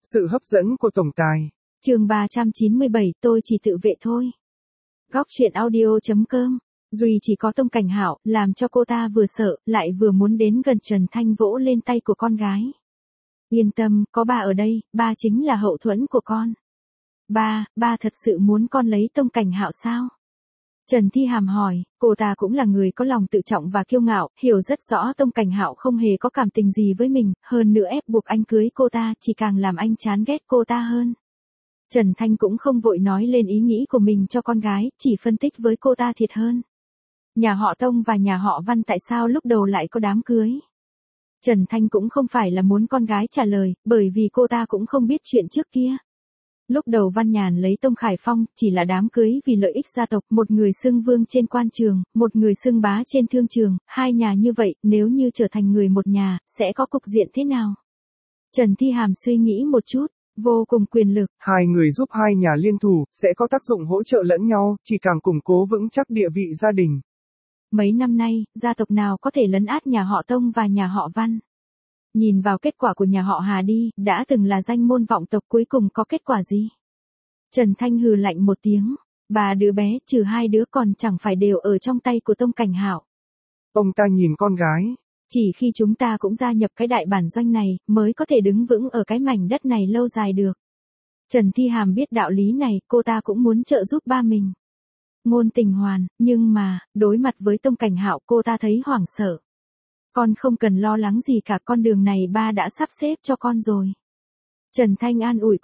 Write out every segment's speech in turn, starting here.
Sự hấp dẫn của tổng tài. Chương 397, tôi chỉ tự vệ thôi. Góc truyện audio.com. Duy chỉ có Tông Cảnh Hạo, làm cho cô ta vừa sợ, lại vừa muốn đến gần Trần Thanh vỗ lên tay của con gái. Yên tâm, có ba ở đây, ba chính là hậu thuẫn của con. Ba thật sự muốn con lấy Tông Cảnh Hạo sao? Trần Thi Hàm hỏi, cô ta cũng là người có lòng tự trọng và kiêu ngạo, hiểu rất rõ Tông Cảnh Hạo không hề có cảm tình gì với mình, hơn nữa ép buộc anh cưới cô ta chỉ càng làm anh chán ghét cô ta hơn. Trần Thanh cũng không vội nói lên ý nghĩ của mình cho con gái, chỉ phân tích với cô ta thiệt hơn. Nhà họ Tông và nhà họ Văn tại sao lúc đầu lại có đám cưới? Trần Thanh cũng không phải là muốn con gái trả lời, bởi vì cô ta cũng không biết chuyện trước kia. Lúc đầu Văn Nhàn lấy Tông Khải Phong, chỉ là đám cưới vì lợi ích gia tộc, một người xưng vương trên quan trường, một người xưng bá trên thương trường, hai nhà như vậy, nếu như trở thành người một nhà, sẽ có cục diện thế nào? Trần Thi Hàm suy nghĩ một chút, vô cùng quyền lực. Hai người giúp hai nhà liên thủ, sẽ có tác dụng hỗ trợ lẫn nhau, chỉ càng củng cố vững chắc địa vị gia đình. Mấy năm nay, gia tộc nào có thể lấn át nhà họ Tông và nhà họ Văn? Nhìn vào kết quả của nhà họ Hà đi, đã từng là danh môn vọng tộc cuối cùng có kết quả gì? Trần Thanh hừ lạnh một tiếng, ba đứa bé trừ hai đứa còn chẳng phải đều ở trong tay của Tông Cảnh Hạo. Ông ta nhìn con gái. Chỉ khi chúng ta cũng gia nhập cái đại bản doanh này, mới có thể đứng vững ở cái mảnh đất này lâu dài được. Trần Thi Hàm biết đạo lý này, cô ta cũng muốn trợ giúp ba mình. Ngôn Tình Hoàn, nhưng mà, đối mặt với Tông Cảnh Hạo cô ta thấy hoảng sợ. Con không cần lo lắng gì cả, con đường này ba đã sắp xếp cho con rồi. Trần Thanh an ủi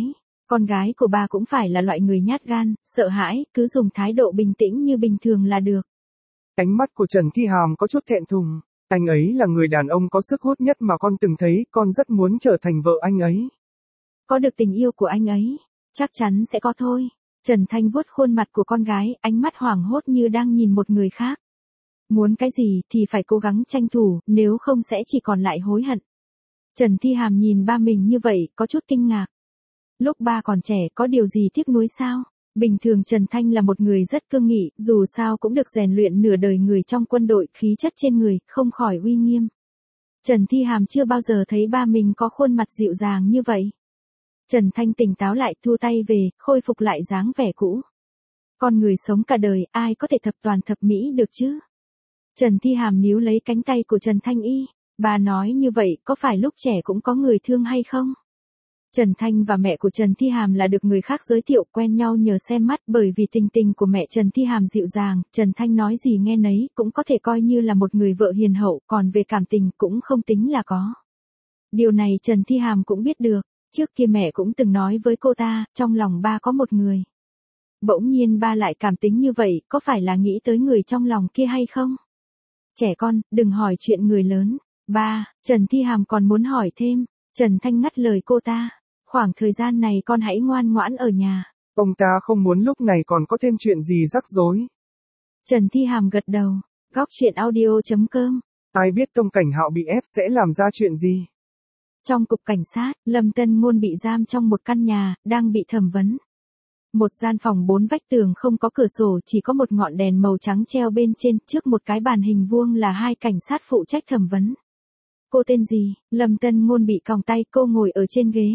con gái của ba cũng phải là loại người nhát gan, sợ hãi, cứ dùng thái độ bình tĩnh như bình thường là được. Ánh mắt của Trần Thi Hàm có chút thẹn thùng, anh ấy là người đàn ông có sức hút nhất mà con từng thấy, con rất muốn trở thành vợ anh ấy. Có được tình yêu của anh ấy, chắc chắn sẽ có thôi. Trần Thanh vuốt khuôn mặt của con gái, ánh mắt hoảng hốt như đang nhìn một người khác. Muốn cái gì thì phải cố gắng tranh thủ, nếu không sẽ chỉ còn lại hối hận. Trần Thi Hàm nhìn ba mình như vậy, có chút kinh ngạc. Lúc ba còn trẻ có điều gì tiếc nuối sao? Bình thường Trần Thanh là một người rất cương nghị, dù sao cũng được rèn luyện nửa đời người trong quân đội, khí chất trên người, không khỏi uy nghiêm. Trần Thi Hàm chưa bao giờ thấy ba mình có khuôn mặt dịu dàng như vậy. Trần Thanh tỉnh táo lại, thu tay về, khôi phục lại dáng vẻ cũ. Con người sống cả đời, ai có thể thập toàn thập mỹ được chứ? Trần Thi Hàm níu lấy cánh tay của Trần Thanh y. Bà nói như vậy, có phải lúc trẻ cũng có người thương hay không? Trần Thanh và mẹ của Trần Thi Hàm là được người khác giới thiệu, quen nhau nhờ xem mắt, bởi vì tình tình của mẹ Trần Thi Hàm dịu dàng, Trần Thanh nói gì nghe nấy, cũng có thể coi như là một người vợ hiền hậu, còn về cảm tình cũng không tính là có. Điều này Trần Thi Hàm cũng biết được, trước kia mẹ cũng từng nói với cô ta, trong lòng ba có một người. Bỗng nhiên ba lại cảm tính như vậy, có phải là nghĩ tới người trong lòng kia hay không? Trẻ con, đừng hỏi chuyện người lớn. Ba, Trần Thi Hàm còn muốn hỏi thêm. Trần Thanh ngắt lời cô ta. Khoảng thời gian này con hãy ngoan ngoãn ở nhà. Ông ta không muốn lúc này còn có thêm chuyện gì rắc rối. Trần Thi Hàm gật đầu. Góc truyện audio.com. Ai biết Tông Cảnh Hạo bị ép sẽ làm ra chuyện gì? Trong cục cảnh sát, Lâm Tân Ngôn bị giam trong một căn nhà, đang bị thẩm vấn. Một gian phòng 4 vách tường không có cửa sổ, chỉ có một ngọn đèn màu trắng treo bên trên, trước một cái bàn hình vuông là hai cảnh sát phụ trách thẩm vấn. Cô tên gì? Lâm Tân Ngôn bị còng tay, cô ngồi ở trên ghế.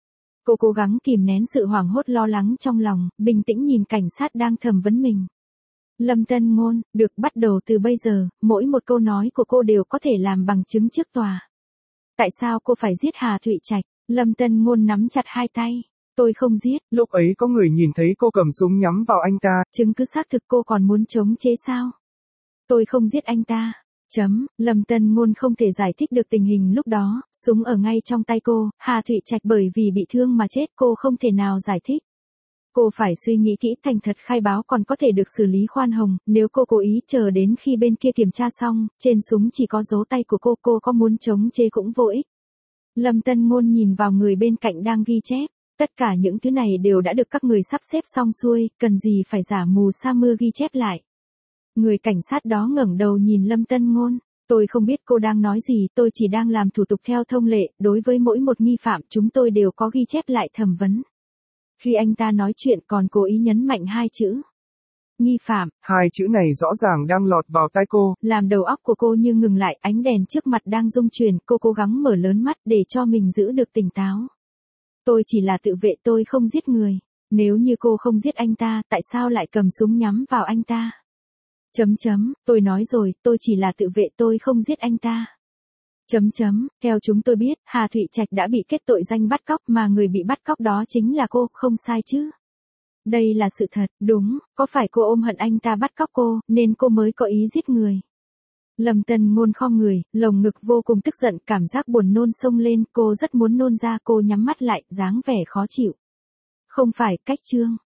Cô cố gắng kìm nén sự hoảng hốt lo lắng trong lòng, bình tĩnh nhìn cảnh sát đang thẩm vấn mình. Lâm Tân Ngôn, được, bắt đầu từ bây giờ, mỗi một câu nói của cô đều có thể làm bằng chứng trước tòa. Tại sao cô phải giết Hà Thụy Trạch? Lâm Tân Ngôn nắm chặt hai tay. Tôi không giết. Lúc ấy có người nhìn thấy cô cầm súng nhắm vào anh ta. Chứng cứ xác thực, cô còn muốn chống chế sao? Tôi không giết anh ta. Lâm Tân Ngôn không thể giải thích được tình hình lúc đó, súng ở ngay trong tay cô, Hà Thụy Trạch bởi vì bị thương mà chết, cô không thể nào giải thích. Cô phải suy nghĩ kỹ, thành thật khai báo còn có thể được xử lý khoan hồng, nếu cô cố ý chờ đến khi bên kia kiểm tra xong, trên súng chỉ có dấu tay của cô có muốn chống chế cũng vô ích. Lâm Tân Ngôn nhìn vào người bên cạnh đang ghi chép, tất cả những thứ này đều đã được các người sắp xếp xong xuôi, cần gì phải giả mù sa mưa ghi chép lại. Người cảnh sát đó ngẩng đầu nhìn Lâm Tân Ngôn, tôi không biết cô đang nói gì, tôi chỉ đang làm thủ tục theo thông lệ, đối với mỗi một nghi phạm chúng tôi đều có ghi chép lại thẩm vấn. Khi anh ta nói chuyện còn cố ý nhấn mạnh hai chữ. Nghi phạm. Hai chữ này rõ ràng đang lọt vào tai cô. Làm đầu óc của cô như ngừng lại, ánh đèn trước mặt đang rung chuyển, cô cố gắng mở lớn mắt để cho mình giữ được tỉnh táo. Tôi chỉ là tự vệ, tôi không giết người. Nếu như cô không giết anh ta, tại sao lại cầm súng nhắm vào anh ta? Tôi nói rồi, tôi chỉ là tự vệ, tôi không giết anh ta. Theo chúng tôi biết, Hà Thụy Trạch đã bị kết tội danh bắt cóc mà người bị bắt cóc đó chính là cô, không sai chứ? Đây là sự thật, đúng, có phải cô ôm hận anh ta bắt cóc cô, nên cô mới có ý giết người? Lâm Tân Ngôn khom người, lồng ngực vô cùng tức giận, cảm giác buồn nôn xông lên, cô rất muốn nôn ra, cô nhắm mắt lại, dáng vẻ khó chịu. Không phải, cách Trương